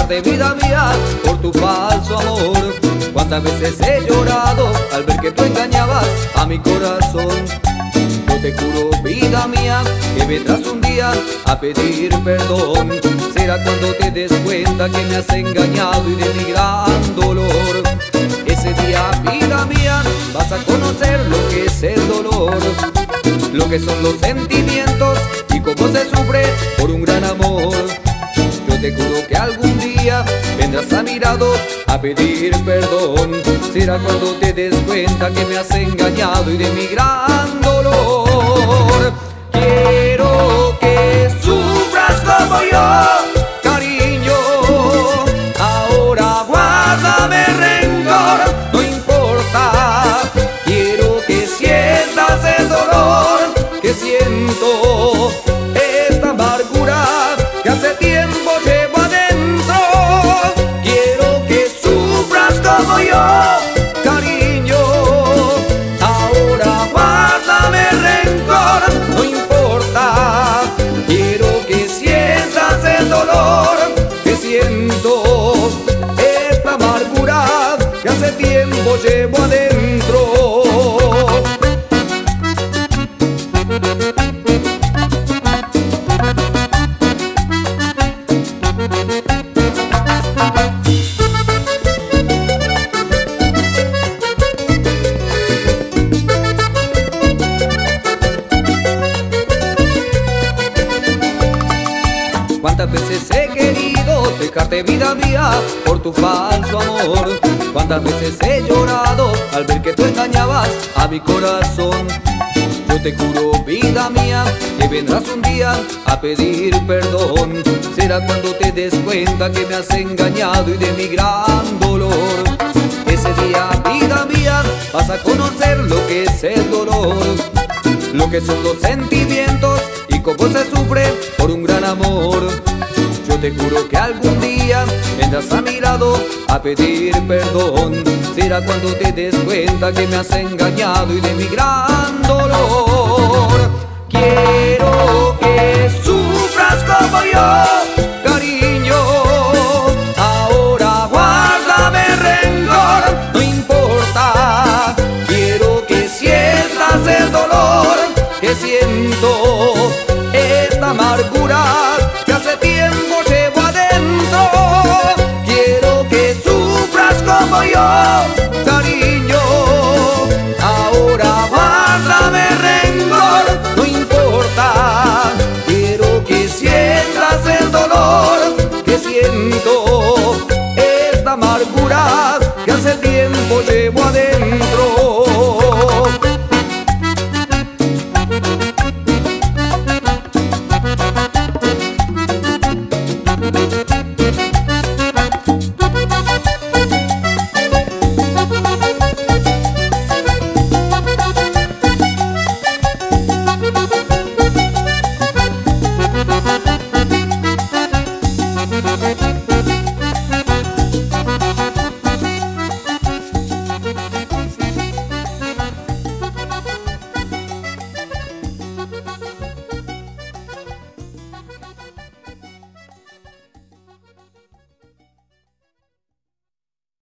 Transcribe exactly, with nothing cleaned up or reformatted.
dejarte, vida mía, por tu falso amor. Cuántas veces he llorado al ver que tú engañabas a mi corazón. Yo te juro, vida mía, que vendrás un día a pedir perdón. Será cuando te des cuenta que me has engañado y de mi gran dolor. Ese día, vida mía, vas a conocer lo que es el dolor, lo que son los sentimientos y cómo se sufre por un gran amor. Yo te juro que algún día vendrás a mi lado a pedir perdón. Será cuando te des cuenta que me has engañado y de mi gran dolor. Quiero que sufras como yo, cariño. Ahora guárdame rencor, no importa. Quiero que sientas el dolor que siento, esta amargura que hace tiempo llevo adentro. Quiero que sufras como yo, cariño. Ahora guárdame rencor, no importa. Quiero que sientas el dolor que siento, esta amargura que hace tiempo llevo adentro. Cuántas veces he querido dejarte, vida mía, por tu falso amor. Cuántas veces he llorado al ver que tú engañabas a mi corazón. Yo te juro, vida mía, que vendrás un día a pedir perdón. Será cuando te des cuenta que me has engañado y de mi gran dolor. Ese día, vida mía, vas a conocer lo que es el dolor, lo que son los sentimientos y cómo se sufre por un gran amor. Yo te juro que algún día vendrás a mi lado a pedir perdón. Será cuando te des cuenta que me has engañado y de mi gran dolor. Quiero que sufras como yo,